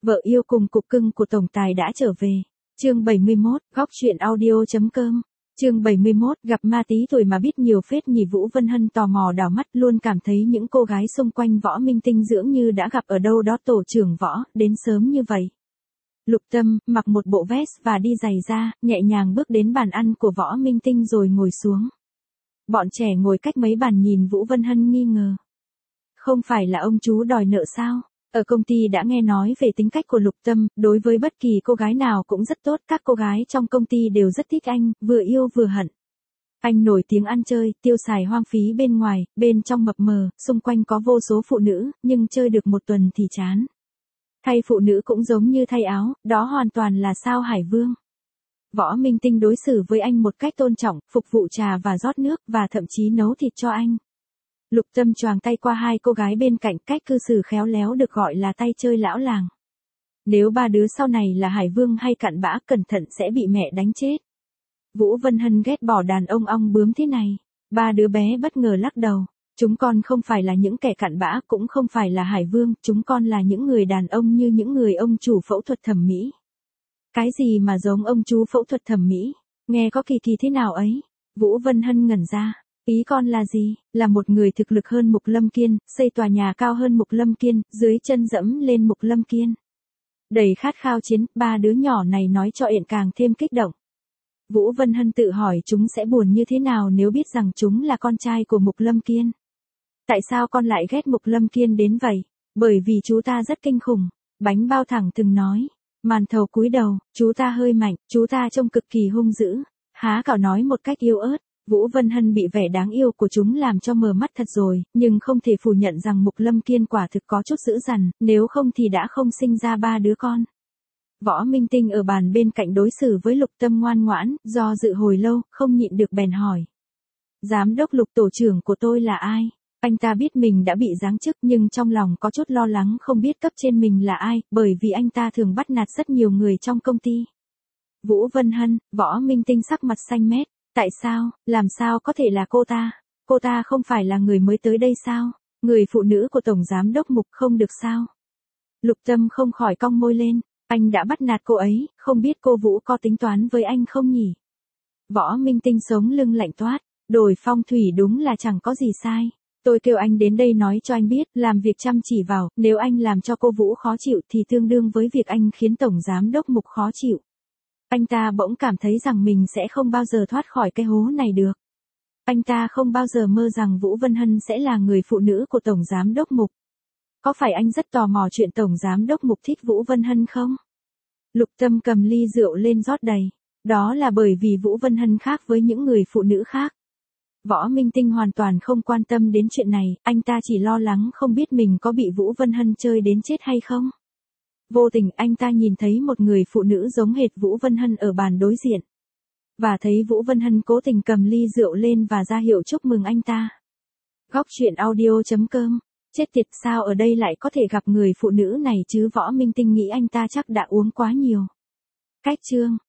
Vợ yêu cùng cục cưng của tổng tài đã trở về. Chương 71, góc truyện audio.com. Chương 71, gặp ma tí tuổi mà biết nhiều phết nhỉ. Vũ Vân Hân tò mò đảo mắt, luôn cảm thấy những cô gái xung quanh Võ Minh Tinh dưỡng như đã gặp ở đâu đó tổ trưởng Võ, đến sớm như vậy. Lục Tâm, mặc một bộ vest và đi giày da, nhẹ nhàng bước đến bàn ăn của Võ Minh Tinh rồi ngồi xuống. Bọn trẻ ngồi cách mấy bàn nhìn Vũ Vân Hân nghi ngờ. Không phải là ông chú đòi nợ sao? Ở công ty đã nghe nói về tính cách của Lục Tâm, đối với bất kỳ cô gái nào cũng rất tốt, các cô gái trong công ty đều rất thích anh, vừa yêu vừa hận. Anh nổi tiếng ăn chơi, tiêu xài hoang phí bên ngoài, bên trong mập mờ, xung quanh có vô số phụ nữ, nhưng chơi được một tuần thì chán. Thay phụ nữ cũng giống như thay áo, đó hoàn toàn là sao Hải Vương. Võ Minh Tinh đối xử với anh một cách tôn trọng, phục vụ trà và rót nước, và thậm chí nấu thịt cho anh. Lục Tâm choàng tay qua hai cô gái bên cạnh, cách cư xử khéo léo được gọi là tay chơi lão làng. Nếu ba đứa sau này là Hải Vương hay cặn bã, cẩn thận sẽ bị mẹ đánh chết. Vũ Vân Hân ghét bỏ đàn ông ong bướm thế này. Ba đứa bé bất ngờ lắc đầu. Chúng con không phải là những kẻ cặn bã, cũng không phải là Hải Vương, chúng con là những người đàn ông như những người ông chủ phẫu thuật thẩm mỹ. Cái gì mà giống ông chú phẫu thuật thẩm mỹ? Nghe có kỳ kỳ thế nào ấy? Vũ Vân Hân ngẩn ra. Ý con là gì? Là một người thực lực hơn Mục Lâm Kiên, xây tòa nhà cao hơn Mục Lâm Kiên, dưới chân dẫm lên Mục Lâm Kiên. Đầy khát khao chiến, ba đứa nhỏ này nói cho Yện càng thêm kích động. Vũ Vân Hân tự hỏi chúng sẽ buồn như thế nào nếu biết rằng chúng là con trai của Mục Lâm Kiên. Tại sao con lại ghét Mục Lâm Kiên đến vậy? Bởi vì chú ta rất kinh khủng. Bánh bao thẳng từng nói. Màn thầu cúi đầu, chú ta hơi mạnh, chú ta trông cực kỳ hung dữ. Há cảo nói một cách yếu ớt. Vũ Vân Hân bị vẻ đáng yêu của chúng làm cho mờ mắt thật rồi, nhưng không thể phủ nhận rằng Mục Lâm Kiên quả thực có chút dữ dằn, nếu không thì đã không sinh ra ba đứa con. Võ Minh Tinh ở bàn bên cạnh đối xử với Lục Tâm ngoan ngoãn, do dự hồi lâu, không nhịn được bèn hỏi. Giám đốc Lục, tổ trưởng của tôi là ai? Anh ta biết mình đã bị giáng chức nhưng trong lòng có chút lo lắng không biết cấp trên mình là ai, bởi vì anh ta thường bắt nạt rất nhiều người trong công ty. Vũ Vân Hân, Võ Minh Tinh sắc mặt xanh mét. Tại sao, làm sao có thể là cô ta? Cô ta không phải là người mới tới đây sao? Người phụ nữ của Tổng Giám đốc Mục không được sao? Lục Tâm không khỏi cong môi lên. Anh đã bắt nạt cô ấy, không biết cô Vũ có tính toán với anh không nhỉ? Võ Minh Tinh sống lưng lạnh toát. Đổi phong thủy đúng là chẳng có gì sai. Tôi kêu anh đến đây nói cho anh biết, làm việc chăm chỉ vào, nếu anh làm cho cô Vũ khó chịu thì tương đương với việc anh khiến Tổng Giám đốc Mục khó chịu. Anh ta bỗng cảm thấy rằng mình sẽ không bao giờ thoát khỏi cái hố này được. Anh ta không bao giờ mơ rằng Vũ Vân Hân sẽ là người phụ nữ của Tổng Giám đốc Mục. Có phải anh rất tò mò chuyện Tổng Giám đốc Mục thích Vũ Vân Hân không? Lục Tâm cầm ly rượu lên rót đầy. Đó là bởi vì Vũ Vân Hân khác với những người phụ nữ khác. Võ Minh Tinh hoàn toàn không quan tâm đến chuyện này, anh ta chỉ lo lắng không biết mình có bị Vũ Vân Hân chơi đến chết hay không. Vô tình anh ta nhìn thấy một người phụ nữ giống hệt Vũ Vân Hân ở bàn đối diện. Và thấy Vũ Vân Hân cố tình cầm ly rượu lên và ra hiệu chúc mừng anh ta. Góc truyện audio.com. Chết tiệt, sao ở đây lại có thể gặp người phụ nữ này chứ? Võ Minh Tinh nghĩ anh ta chắc đã uống quá nhiều. Cách chương.